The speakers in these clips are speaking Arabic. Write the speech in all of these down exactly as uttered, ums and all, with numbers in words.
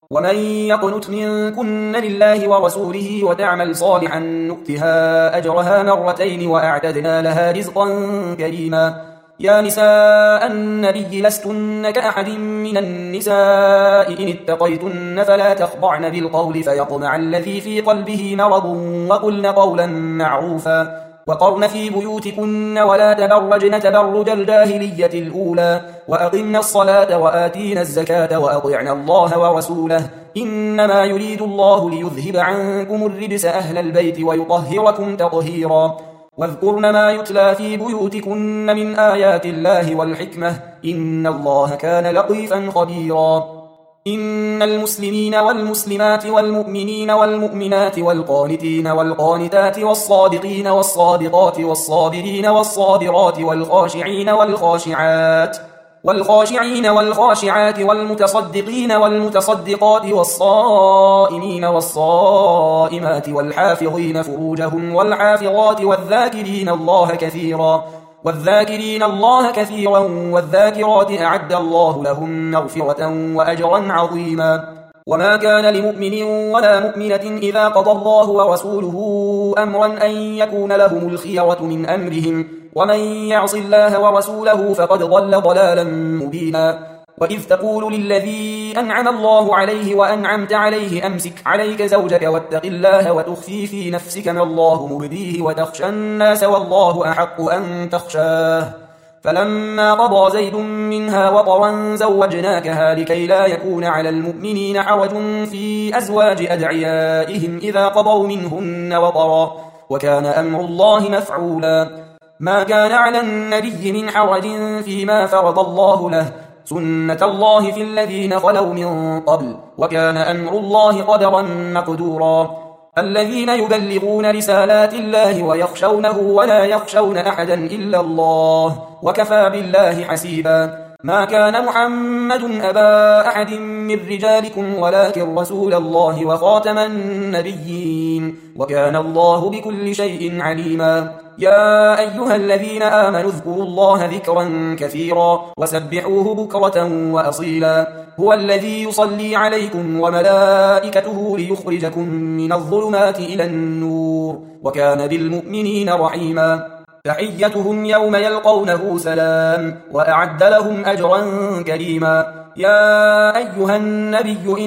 ومن يقنت منكن لله ورسوله وتعمل صالحا نؤتها أجرها مرتين وأعتدنا لها رزقا كريما. يا نساء النبي لستن كأحد من النساء إن اتقيتن فلا تخضعن بالقول فيطمع الذي في قلبه مرض وقلن قولا معروفا وقرن في بيوتكن ولا تبرجن تبرج الجاهلية الأولى وأقمن الصلاة وآتين الزكاة وأطعن الله ورسوله إنما يريد الله ليذهب عنكم الرجس أهل البيت ويطهركم تطهيرا. واذكرن ما يتلى في بيوتكن من آيات الله والحكمة إن الله كان لطيفا خبيرا. إن المسلمين والمسلمات والمؤمنين والمؤمنات والقانتين والقانتات والصادقين والصادقات والصابرين والصابرات والخاشعين والخاشعات والخاشعين والخاشعات والمتصدقين والمتصدقات والصائمين والصائمات والحافظين فروجهم والحافظات والذاكرين الله كثيرا والذاكرين الله كثيرا والذاكرات أعد الله لهم مغفرة وأجرا عظيما. وما كان لمؤمن ولا مؤمنة إذا قضى الله ورسوله أمرا أن يكون لهم الخيرة من أمرهم ومن يعص الله ورسوله فقد ضل ضلالا مبينا. وإذ تقول للذي أنعم الله عليه وأنعمت عليه أمسك عليك زوجك واتق الله وتخفي في نفسك ما الله مبديه وتخشى الناس والله أحق أن تخشاه فلما قضى زيد منها وطرا زوجناكها لكي لا يكون على المؤمنين حرج في أزواج أدعيائهم إذا قضوا منهن وطرا وكان أمر الله مفعولا. ما كان على النبي من حرج فيما فرض الله له سنة الله في الذين خلوا من قبل وكان أمر الله قدرا مقدورا. الذين يبلغون رسالات الله ويخشونه ولا يخشون أحدا إلا الله وكفى بالله حسيبا. ما كان محمد أبا أحد من رجالكم ولكن رسول الله وخاتم النبيين وكان الله بكل شيء عليما. يا أيها الذين آمنوا اذكروا الله ذكرا كثيرا وسبحوه بكرة وأصيلا. هو الذي يصلي عليكم وملائكته ليخرجكم من الظلمات إلى النور وكان بالمؤمنين رحيما. تحيتهم يوم يلقونه سلام وأعد لهم أجرا كريما. يا أيها النبي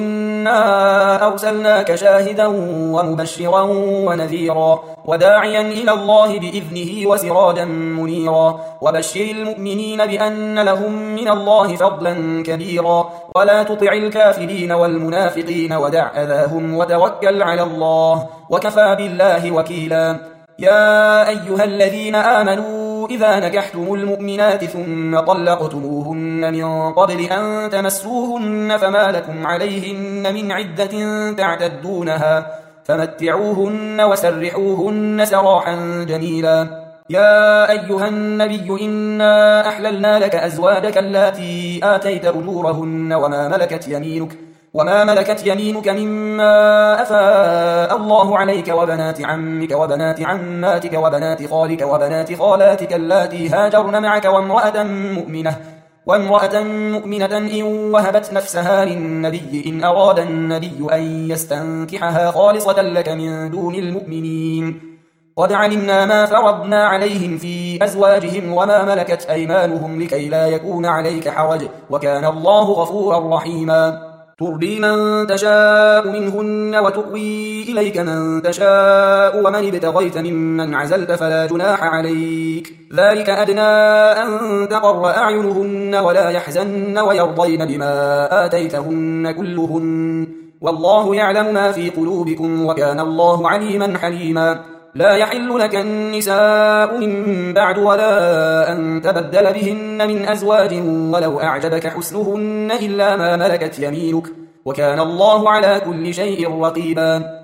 إنا أرسلناك شاهدا ومبشرا ونذيرا وداعيا إلى الله بإذنه وسراجا منيرا وبشر المؤمنين بأن لهم من الله فضلا كبيرا ولا تطع الكافرين والمنافقين ودع أذاهم وتوكل على الله وكفى بالله وكيلا. يا أيها الذين آمنوا إذا نكحتم المؤمنات ثم طلقتموهن من قبل أن تمسوهن فما لكم عليهن من عدة تعتدونها فمتعوهن وسرحوهن سراحا جميلا. يا أيها النبي إنا أحللنا لك أزواجك اللاتي آتيت أجورهن وما ملكت يمينك وما ملكت يمينك مما أفاء الله عليك وبنات عمك وبنات عماتك وبنات خالك وبنات خالاتك اللاتي هاجرن معك وامرأة مؤمنة وامرأة مؤمنة إن وهبت نفسها للنبي إن أراد النبي أن يستنكحها خالصة لك من دون المؤمنين. قد علمنا ما فرضنا عليهم في أزواجهم وما ملكت أيمانهم لكي لا يكون عليك حرج وكان الله غفورا رحيما. ترضي من تشاء منهن وتؤوي إليك من تشاء ومن ابتغيت ممن عزلت فلا جناح عليك ذلك أدنى أن تقر أعينهن ولا يحزن ويرضين بما آتيتهن كلهن والله يعلم ما في قلوبكم وكان الله عليما حليما. لا يحل لك النساء من بعد ولا أن تبدل بهن من أزواج ولو أعجبك حسنهن إلا ما ملكت يمينك وكان الله على كل شيء رقيبا.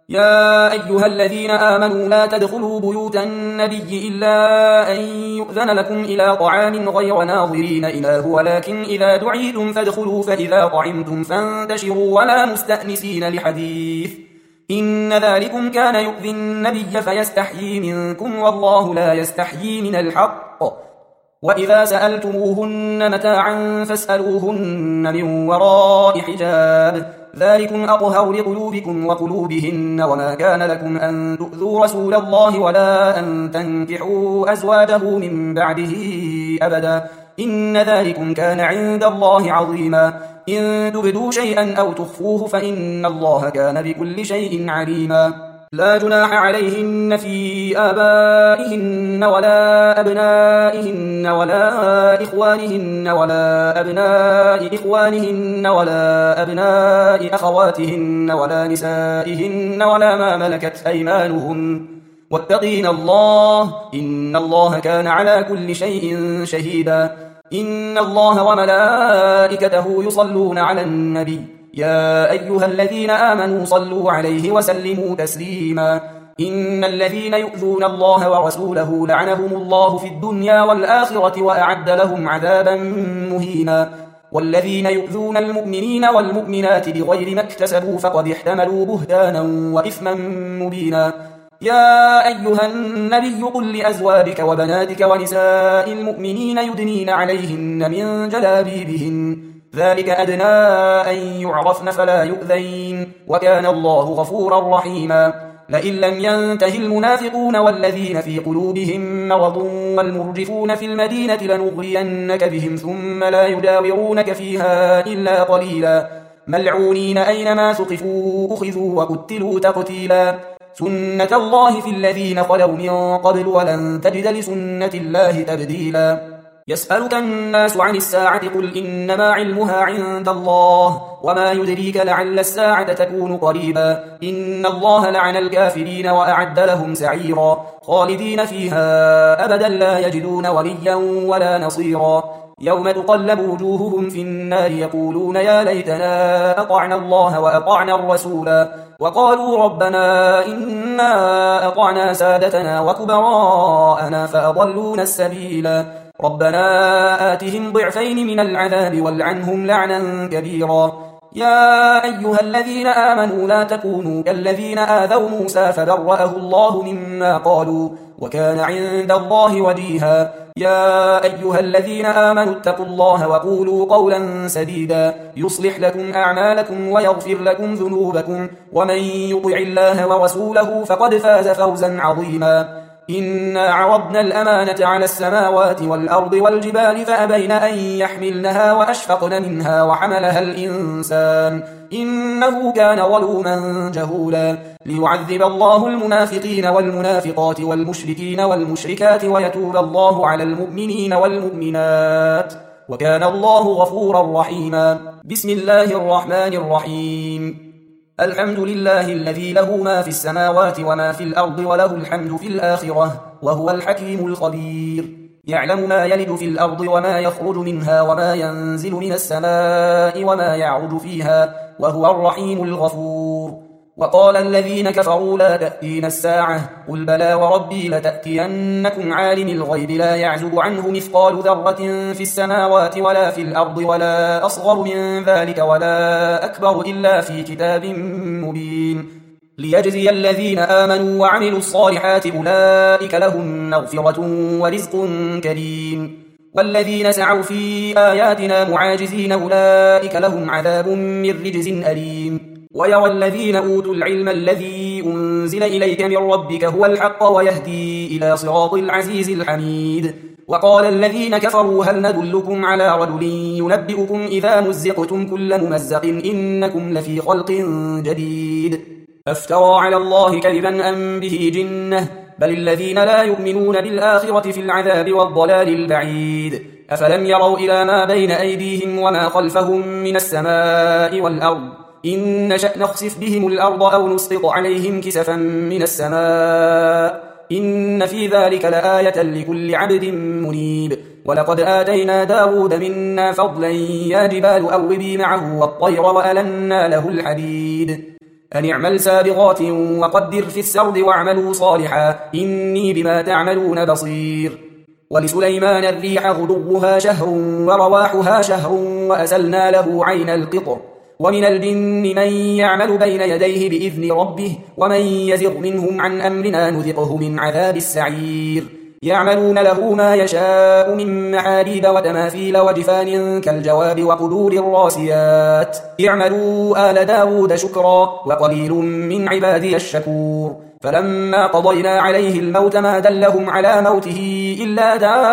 يا أيها الذين آمنوا لا تدخلوا بيوت النبي إلا أن يؤذن لكم إلى طعام غير ناظرين إناه ولكن إذا دعيتم فادخلوا فإذا طعمتم فانتشروا ولا مستأنسين لحديث إن ذلكم كان يؤذي النبي فيستحيي منكم والله لا يستحيي من الحق. وإذا سألتموهن متاعا فاسألوهن من وراء حجاب ذلكم أطهر لقلوبكم وقلوبهن وما كان لكم أن تؤذوا رسول الله ولا أن تنكحوا أزواجه من بعده أبدا إن ذلكم كان عند الله عظيما إن تبدوا شيئا أو تخفوه فإن الله كان بكل شيء عليما لا جناح عليهن في آبائهن ولا أبنائهن ولا إخوانهن ولا أبناء إخوانهن ولا أبناء أخواتهن ولا نسائهن ولا ما ملكت أيمانهن واتقين الله إن الله كان على كل شيء شهيدا إن الله وملائكته يصلون على النبي يا أيها الذين آمنوا صلوا عليه وسلموا تسليما إن الذين يؤذون الله ورسوله لعنهم الله في الدنيا والآخرة وأعد لهم عذابا مهينا والذين يؤذون المؤمنين والمؤمنات بغير ما اكتسبوا فقد احتملوا بهتانا وإثما مبينا يا أيها النبي قل لأزواجك وبناتك ونساء المؤمنين يدنين عليهن من جلابيبهن ذلك أدنى أن يعرفن فلا يؤذين وكان الله غفورا رحيما لئن لم ينته المنافقون والذين في قلوبهم مرض والمرجفون في المدينة لنغرينك بهم ثم لا يجاورونك فيها إلا قليلا ملعونين أينما ثقفوا أخذوا وقتلوا تقتيلا سنة الله في الذين خلوا من قبل ولن تجد لسنة الله تبديلا يسألك الناس عن الساعة قل إنما علمها عند الله وما يدريك لعل الساعة تكون قريبا إن الله لعن الكافرين وأعد لهم سعيرا خالدين فيها أبدا لا يجدون وليا ولا نصيرا يوم تقلب وجوههم في النار يقولون يا ليتنا أطعنا الله وأطعنا الرسولا وقالوا ربنا إنا أطعنا سادتنا وكبراءنا فأضلونا السبيلا ربنا آتهم ضعفين من العذاب والعنهم لعنا كبيرا يا أيها الذين آمنوا لا تكونوا كالذين آذوا موسى فبرأه الله مما قالوا وكان عند الله وجيها يا أيها الذين آمنوا اتقوا الله وقولوا قولا سديدا يصلح لكم أعمالكم ويغفر لكم ذنوبكم ومن يطع الله ورسوله فقد فاز فوزا عظيما إنا عرضنا الأمانة على السماوات والأرض والجبال فأبين أن يحملنها وأشفقن منها وحملها الإنسان إنه كان ظلوما جهولا ليعذب الله المنافقين والمنافقات والمشركين والمشركات ويتوب الله على المؤمنين والمؤمنات وكان الله غفورا رحيما بسم الله الرحمن الرحيم الحمد لله الذي له ما في السماوات وما في الأرض وله الحمد في الآخرة وهو الحكيم الخبير يعلم ما يلد في الأرض وما يخرج منها وما ينزل من السماء وما يعرج فيها وهو الرحيم الغفور وقال الذين كفروا لا تأتينا الساعة قل بلى وربي لتأتينكم عالم الغيب لا يعزب عنه مثقال ذرة في السماوات ولا في الأرض ولا أصغر من ذلك ولا أكبر إلا في كتاب مبين ليجزي الذين آمنوا وعملوا الصالحات أولئك لهم مغفرة ورزق كريم والذين سعوا في آياتنا معاجزين أولئك لهم عذاب من رجز أليم ويرى الذين أوتوا العلم الذي أنزل إليك من ربك هو الحق ويهدي إلى صراط العزيز الحميد وقال الذين كفروا هل ندلكم على رجل ينبئكم إذا مزقتم كل ممزق إنكم لفي خلق جديد أفترى على الله كذبا أم به جنة بل الذين لا يؤمنون بالآخرة في العذاب والضلال البعيد أفلم يروا إلى ما بين أيديهم وما خلفهم من السماء والأرض إن نشأ نخسف بهم الأرض أو نسقط عليهم كسفا من السماء إن في ذلك لآية لكل عبد منيب ولقد آتينا داود منا فضلا يا جبال أوبي معه والطير وألنا له الحديد أن اعمل سابغات وقدر في السرد واعملوا صالحا إني بما تعملون بصير ولسليمان الريح غدوها شهر ورواحها شهر وأسلنا له عين القطر ومن الجن من يعمل بين يديه بإذن ربه ومن يزغ منهم عن أمرنا نذقه من عذاب السعير يعملون له ما يشاء من محاريب وتماثيل وجفان كالجواب وقدور الراسيات اعملوا آل داود شكرا وقليل من عبادي الشكور فلما قضينا عليه الموت ما دلهم على موته إلا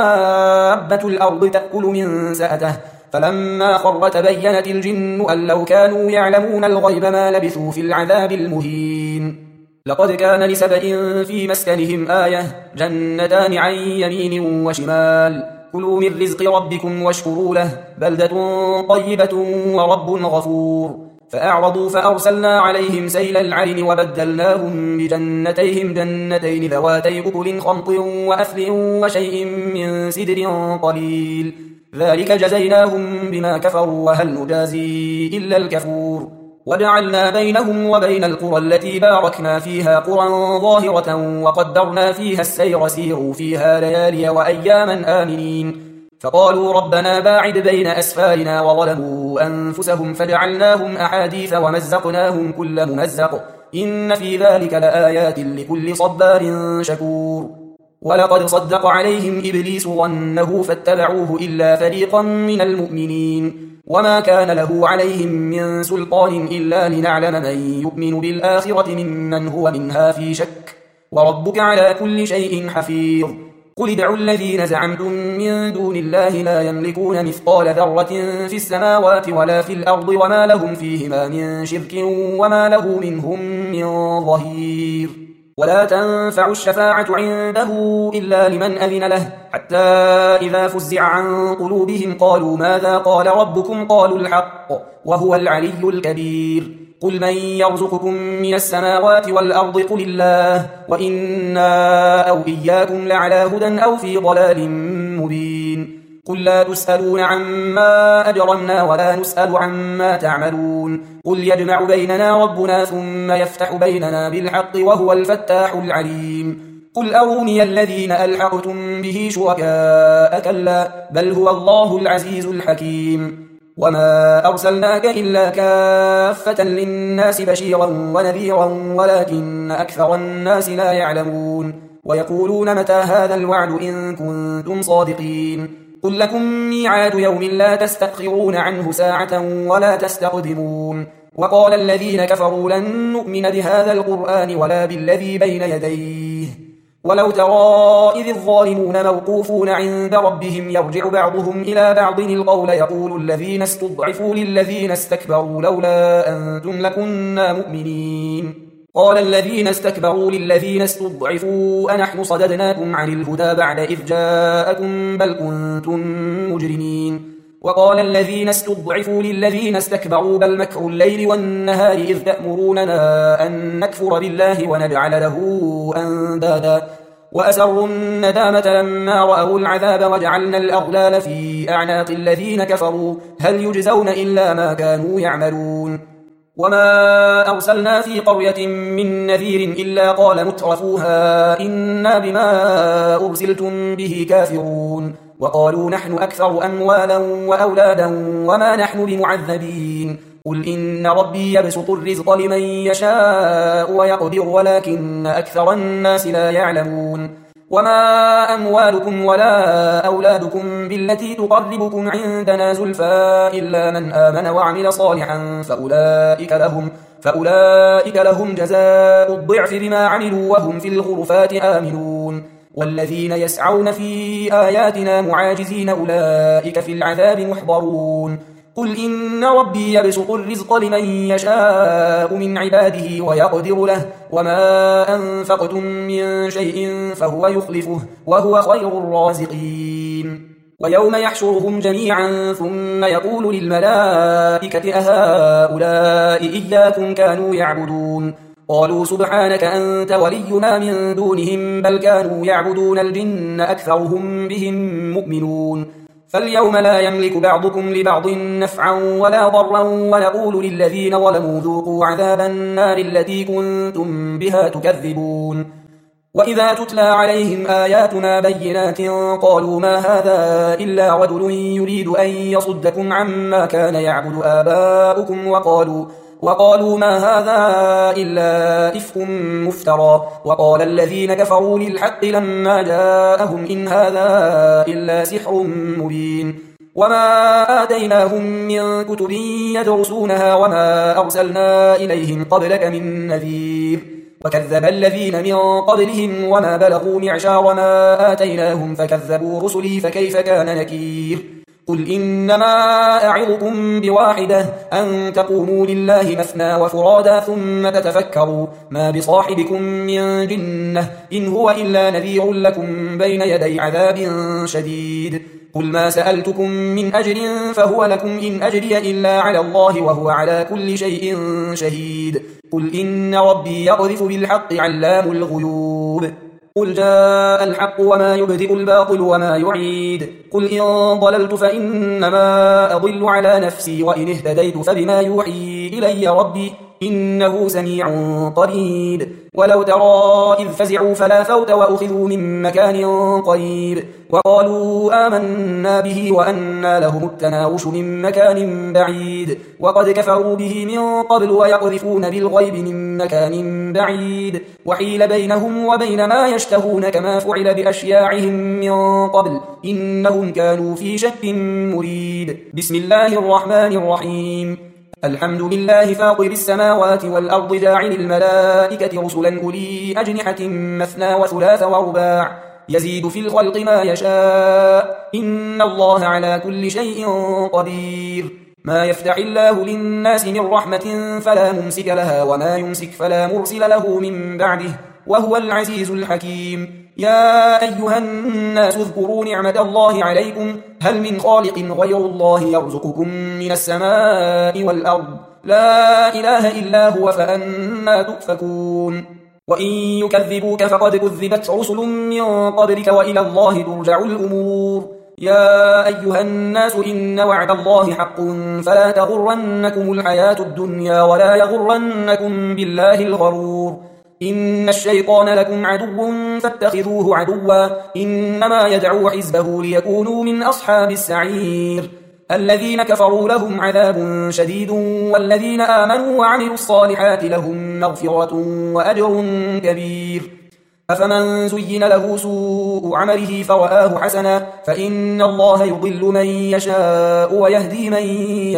دابة الأرض تأكل من سأته فلما خر تبينت الجن أن لو كانوا يعلمون الغيب ما لبثوا في العذاب المهين لقد كان لسبأ في مسكنهم آية جنتان عن يمين وشمال كلوا من رزق ربكم واشكروا له بلدة طيبة ورب غفور فأعرضوا فأرسلنا عليهم سيل العرم وبدلناهم بجنتيهم جنتين ذواتي أكل خمط وأثل وشيء من سدر قليل ذلك جزيناهم بما كفروا وهل نجازي إلا الكفور وجعلنا بينهم وبين القرى التي باركنا فيها قرى ظاهرة وقدرنا فيها السير سيروا فيها ليالي وأياما آمنين فقالوا ربنا باعد بين أسفارنا وظلموا أنفسهم فجعلناهم أحاديث ومزقناهم كل ممزق إن في ذلك لآيات لكل صبار شكور ولقد صدق عليهم إبليس ظنه فاتبعوه إلا فريقا من المؤمنين وما كان له عليهم من سلطان إلا لنعلم من يؤمن بالآخرة ممن هو منها في شك وربك على كل شيء حفيظ قل ادعوا الذين زعمتم من دون الله لا يملكون مثقال ذرة في السماوات ولا في الأرض وما لهم فيهما من شرك وما له منهم من ظهير ولا تنفع الشفاعة عنده إلا لمن أذن له حتى إذا فزع عن قلوبهم قالوا ماذا قال ربكم قالوا الحق وهو العلي الكبير قل من يرزقكم من السماوات والأرض قل الله وإنا أو إياكم لعلى هدى أو في ضلال مبين قل لا تسألون عما أجرمنا ولا نسأل عما تعملون قل يجمع بيننا ربنا ثم يفتح بيننا بالحق وهو الفتاح العليم قل أروني الذين ألحقتم به شركاء كلا بل هو الله العزيز الحكيم وما أرسلناك إلا كافة للناس بشيرا ونذيرا ولكن أكثر الناس لا يعلمون ويقولون متى هذا الوعد إن كنتم صادقين قل لكم ميعاد يوم لا تستأخرون عنه ساعة ولا تستقدمون وقال الذين كفروا لن نؤمن بهذا القرآن ولا بالذي بين يديه ولو ترى إذ الظالمون موقوفون عند ربهم يرجع بعضهم إلى بعض القول يقول الذين استضعفوا للذين استكبروا لولا أنتم لكنا مؤمنين قال الذين استكبروا للذين استضعفوا أنحن صددناكم عن الهدى بعد إذ جاءكم بل كنتم مجرمين وقال الذين استضعفوا للذين استكبروا بل مكر الليل والنهار إذ تأمروننا أن نكفر بالله ونجعل له أندادا وأسروا الندامة لما رأوا العذاب وجعلنا الأغلال في أعناق الذين كفروا هل يجزون إلا ما كانوا يعملون وما أرسلنا في قرية من نذير إلا قال مترفوها إنا بما أرسلتم به كافرون وقالوا نحن أكثر أموالا وأولادا وما نحن بمعذبين قل إن ربي يبسط الرزق لمن يشاء ويقدر ولكن أكثر الناس لا يعلمون وما أموالكم ولا أولادكم بالتي تقربكم عندنا زلفى إلا من آمن وعمل صالحا فأولئك لهم, فأولئك لهم جزاء الضعف بما عملوا وهم في الغرفات آمنون والذين يسعون في آياتنا معاجزين أولئك في العذاب محضرون قل إن ربي يبسط الرزق لمن يشاء من عباده ويقدر له وما أنفقتم من شيء فهو يخلفه وهو خير الرازقين ويوم يحشرهم جميعا ثم يقول للملائكة أهؤلاء إياكم كانوا يعبدون قالوا سبحانك أنت ولينا من دونهم بل كانوا يعبدون الجن أكثرهم بهم مؤمنون فاليوم لا يملك بعضكم لبعض نفعا ولا ضرا ونقول للذين ظلموا ذوقوا عذاب النار التي كنتم بها تكذبون وإذا تتلى عليهم آياتنا بينات قالوا ما هذا إلا رجل يريد أن يصدكم عما كان يعبد آباؤكم وقالوا, وقالوا ما هذا إلا إفك مفترى. وقال الذين كفروا للحق لما جاءهم إن هذا إلا سحر مبين. وما آتيناهم من كتب يدرسونها وما أرسلنا إليهم قبلك من نذير. وكذب الذين من قبلهم وما بلغوا معشار ما آتيناهم فكذبوا رسلي فكيف كان نكير. قل إنما أعظكم بواحدة أن تقوموا لله مثنى وفرادا ثم تتفكروا ما بصاحبكم من جنة إن هو إلا نذير لكم بين يدي عذاب شديد. قل ما سألتكم من أجر فهو لكم إن أجري إلا على الله وهو على كل شيء شهيد. قل إن ربي يقذف بالحق علام الغيوب. قل جاء الحق وما يبدئ الباطل وما يعيد. قل إن ضللت فإنما أضل على نفسي وإن اهتديت فبما يوحي إلي ربي إنه سميع قريب. ولو ترى إذ فزعوا فلا فوت وأخذوا من مكان قريب وقالوا آمنا به وأنى لهم التناوش من مكان بعيد. وقد كفروا به من قبل ويقذفون بالغيب من مكان بعيد وحيل بينهم وبين ما يشتهون كما فعل بأشياعهم من قبل إنهم كانوا في شك مريب. بسم الله الرحمن الرحيم. الحمد لله فاطر السماوات والأرض جاعل الملائكة رسلا أولي أجنحة مثنى وثلاث ورباع يزيد في الخلق ما يشاء إن الله على كل شيء قدير. ما يفتح الله للناس من رحمة فلا ممسك لها وما يمسك فلا مرسل له من بعده وهو العزيز الحكيم. يا أيها الناس اذكروا نعمة الله عليكم هل من خالق غير الله يرزقكم من السماء والأرض لا إله إلا هو فأنا تؤفكون. وإن يكذبوك فقد كذبت رسل من قبلك وإلى الله ترجع الأمور. يا أيها الناس إن وعد الله حق فلا تغرنكم الحياة الدنيا ولا يغرنكم بالله الغرور. إن الشيطان لكم عدو فاتخذوه عدوا إنما يدعو حزبه ليكونوا من أصحاب السعير. الذين كفروا لهم عذاب شديد والذين آمنوا وعملوا الصالحات لهم مغفرة وأجر كبير. أفمن زين له سوء عمله فرآه حسنا فإن الله يضل من يشاء ويهدي من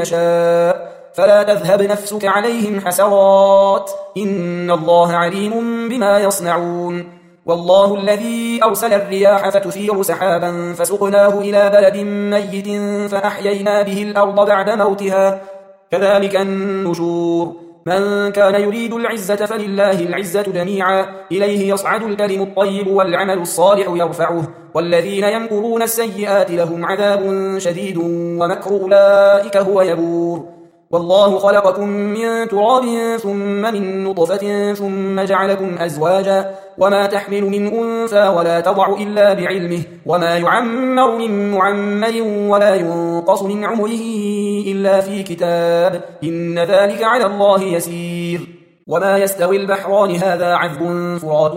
يشاء فلا تذهب نفسك عليهم حسرات إن الله عليم بما يصنعون. والله الذي أرسل الرياح فتثير سحابا فسقناه إلى بلد ميت فأحيينا به الأرض بعد موتها كذلك النشور. من كان يريد العزة فلله العزة جميعا إليه يصعد الكلم الطيب والعمل الصالح يرفعه والذين يمكرون السيئات لهم عذاب شديد ومكر أولئك هو يبور. والله خلقكم من تراب ثم من نطفة ثم جعلكم أزواجا وما تحمل من أنثى ولا تضع إلا بعلمه وما يعمر من معمر ولا ينقص من عمره إلا في كتاب إن ذلك على الله يسير. وما يستوي البحران هذا عذب فرات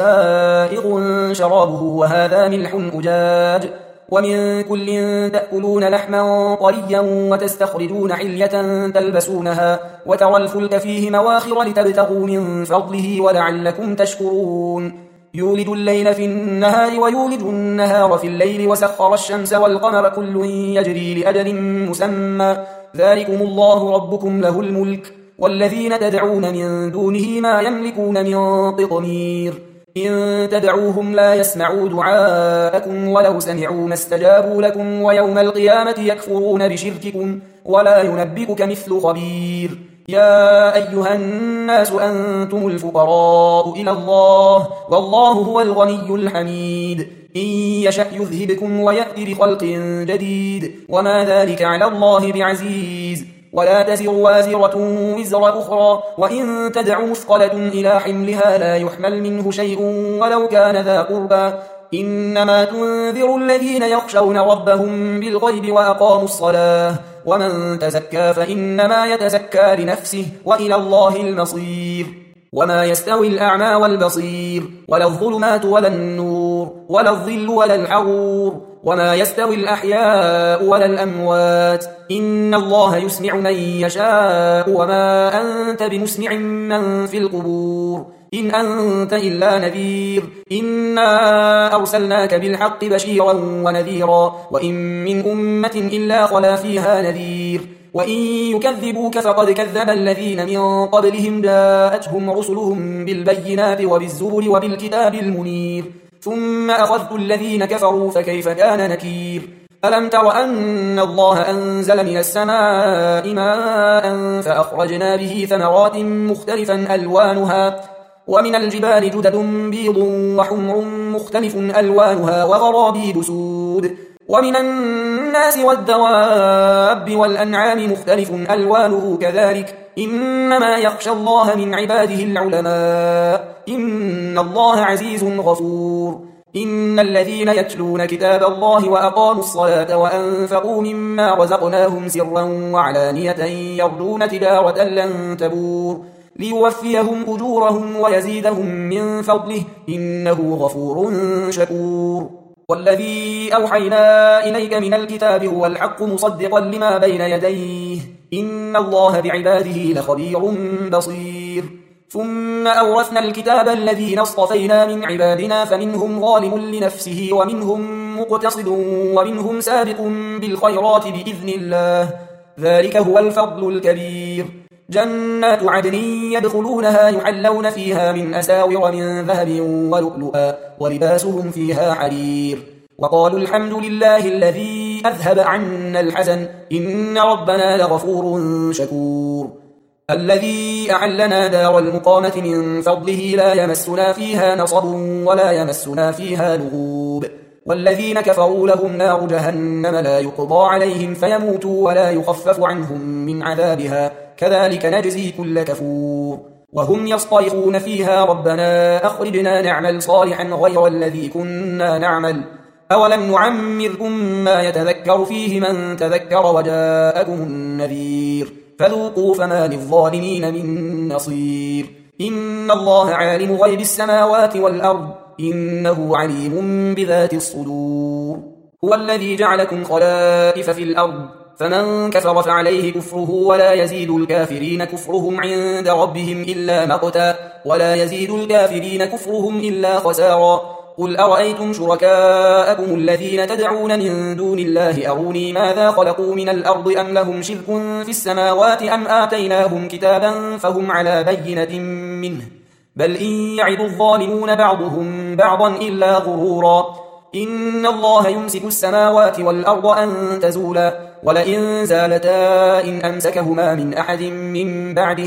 سائغ شرابه وهذا ملح أجاج ومن كل تأكلون لحما طريا وتستخرجون حلية تلبسونها وترى الفلك فيه مواخر لتبتغوا من فضله ولعلكم تشكرون. يولد الليل في النهار ويولد النهار في الليل وسخر الشمس والقمر كل يجري لأجل مسمى ذلكم الله ربكم له الملك والذين تدعون من دونه ما يملكون من قطمير. إن تدعوهم لا يسمعوا دعاءكم ولو سمعوا ما استجابوا لكم ويوم القيامة يكفرون بشرككم ولا ينبئك مثل خبير. يا أيها الناس أنتم الفقراء إلى الله والله هو الغني الحميد. إن يشأ يذهبكم ويأتي بخلق جديد وما ذلك على الله بعزيز. ولا تزر وازرة وزر أخرى وإن تدع مثقلة إلى حملها لا يحمل منه شيء ولو كان ذا قربى إنما تنذر الذين يخشون ربهم بالغيب وأقاموا الصلاة ومن تزكى فإنما يتزكى لنفسه وإلى الله المصير. وما يستوي الأعمى والبصير ولا الظلمات ولا النور ولا الظل ولا الحرور وما يستوي الأحياء ولا الأموات إن الله يسمع من يشاء وما أنت بمسمع من في القبور إن أنت إلا نذير إنا أرسلناك بالحق بشيرا ونذيرا وإن من أمة إلا خلا فيها نذير وإن يكذبوك فقد كذب الذين من قبلهم جاءتهم رسلهم بالبينات وبالزبر وبالكتاب المنير ثم أخذت الذين كفروا فكيف كان نكير ألم تر أن الله أنزل من السماء ماء فأخرجنا به ثمرات مختلفا ألوانها ومن الجبال جدد بيض وحمر مختلف ألوانها وغرابيب سود ومن الناس والدواب والأنعام مختلف ألوانه كذلك إنما يخشى الله من عباده العلماء إن الله عزيز غفور إن الذين يتلون كتاب الله وأقاموا الصلاة وأنفقوا مما رزقناهم سرا وعلانية يرجون تجارة لن تبور ليوفيهم أجورهم ويزيدهم من فضله إنه غفور شكور والذي أوحينا إليك من الكتاب هو الحق مصدقا لما بين يديه إن الله بعباده لخبير بصير ثم أورثنا الكتاب الذين اصطفينا من عبادنا فمنهم ظالم لنفسه ومنهم مقتصد ومنهم سابق بالخيرات بإذن الله ذلك هو الفضل الكبير جنات عدن يدخلونها يحلون فيها من أساور من ذهب ولؤلؤا ولباسهم فيها حرير وقالوا الحمد لله الذي أذهب عنا الحزن إن ربنا لغفور شكور الذي أحلنا دار المقامة من فضله لا يمسنا فيها نصب ولا يمسنا فيها لغوب والذين كفروا لهم نار جهنم لا يقضى عليهم فيموتوا ولا يخفف عنهم من عذابها كذلك نجزي كل كفور وهم يصطرخون فيها ربنا أخرجنا نعمل صالحا غير الذي كنا نعمل أولم نعمركم ما يتذكر فيه من تذكر وجاءكم النذير فذوقوا فما للظالمين من نصير إن الله عالم غيب السماوات والأرض إنه عليم بذات الصدور هو الذي جعلكم خلائف في الأرض فمن كفر فعليه كفره ولا يزيد الكافرين كفرهم عند ربهم إلا مقتا ولا يزيد الكافرين كفرهم إلا خسارا قل أرأيتم شركاءكم الذين تدعون من دون الله أروني ماذا خلقوا من الأرض أم لهم شرك في السماوات أم آتيناهم كتابا فهم على بينة منه بل إن يعد الظالمون بعضهم بعضا إلا غرورا إن الله يمسك السماوات والأرض أن تزولا ولئن زالتا إن أمسكهما من أحد من بعده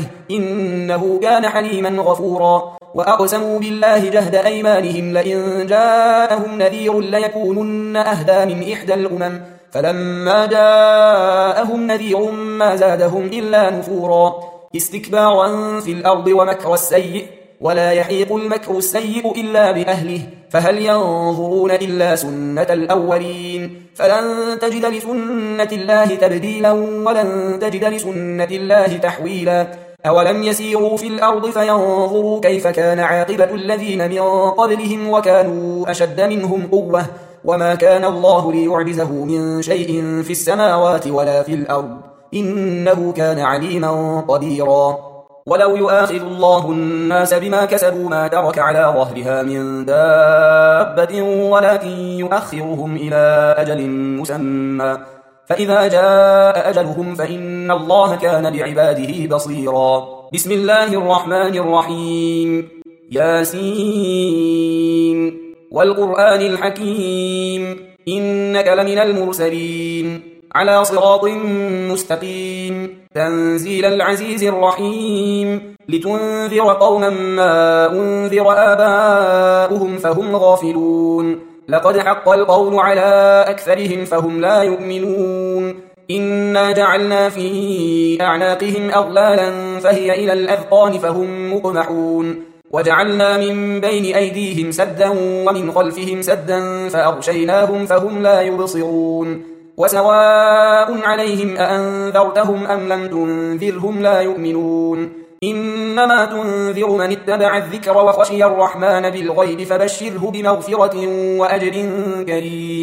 إنه كان حليما غفورا وأقسموا بالله جهد أيمانهم لئن جاءهم نذير ليكونن أهدى من إحدى الأمم فلما جاءهم نذير ما زادهم إلا نفورا استكبارا في الأرض ومكر السيء ولا يحيق المكر السيء إلا بأهله فهل ينظرون إلا سنة الأولين فلن تجد لسنة الله تبديلا ولن تجد لسنة الله تحويلا أولم يسيروا في الأرض فينظروا كيف كان عاقبة الذين من قبلهم وكانوا أشد منهم قوة وما كان الله ليعجزه من شيء في السماوات ولا في الأرض إنه كان عليما قديرا ولو يؤاخذ الله الناس بما كسبوا ما ترك على ظهرها من دابة ولكن يؤخرهم إلى أجل مسمى فإذا جاء أجلهم فإن الله كان بعباده بصيرا بسم الله الرحمن الرحيم ياسين والقرآن الحكيم إنك لمن المرسلين على صراط مستقيم تنزيل العزيز الرحيم لتنذر قوما ما أنذر آباؤهم فهم غافلون لقد حق القول على أكثرهم فهم لا يؤمنون إنا جعلنا في أعناقهم أغلالا فهي إلى الأذقان فهم مقمحون وجعلنا من بين أيديهم سدا ومن خلفهم سدا فأغشيناهم فهم لا يبصرون وسواء عليهم أأنذرتهم أم لم تنذرهم لا يؤمنون إنما تنذر من اتبع الذكر وخشي الرحمن بالغيب فبشره بمغفرة وأجر كريم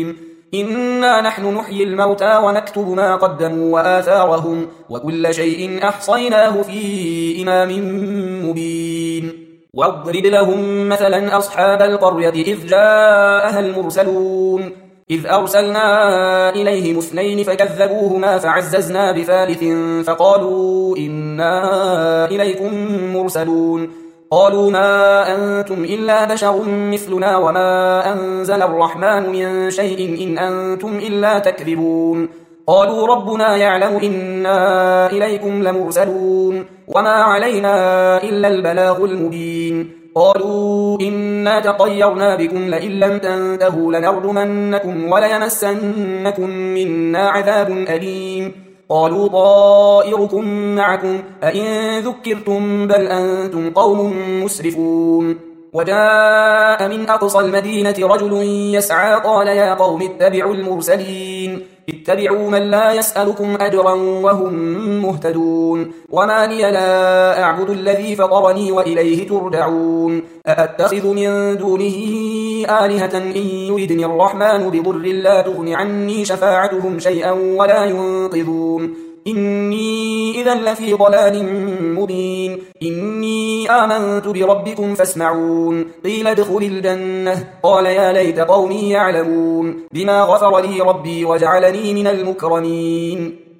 إنا نحن نحيي الموتى ونكتب ما قدموا وآثارهم وكل شيء أحصيناه في إمام مبين واضرب لهم مثلا أصحاب القرية إذ جاءها المرسلون إذ أرسلنا إليهم اثنين فكذبوهما فعززنا بثالث فقالوا إنا إليكم مرسلون قالوا ما أنتم إلا بشر مثلنا وما أنزل الرحمن من شيء إن أنتم إلا تكذبون قالوا ربنا يعلم إنا إليكم لمرسلون وما علينا إلا البلاغ المبين قالوا إنا تطيرنا بكم لئن لم تنتهوا لنرجمنكم وليمسنكم منا عذاب أليم قالوا طائركم معكم أئن ذكرتم بل أنتم قوم مسرفون وجاء من أقصى المدينة رجل يسعى قال يا قوم اتبعوا المرسلين اتبعوا من لا يسألكم أجرا وهم مهتدون وما لي لا أعبد الذي فطرني وإليه ترجعون أأتخذ من دونه آلهة إن يردني الرحمن بضر لا تغن عني شفاعتهم شيئا ولا ينقذون إني إذا لفي ضلال مبين إني آمنت بربكم فاسمعون قيل ادخل الجنة قال يا ليت قومي يعلمون بما غفر لي ربي وجعلني من المكرمين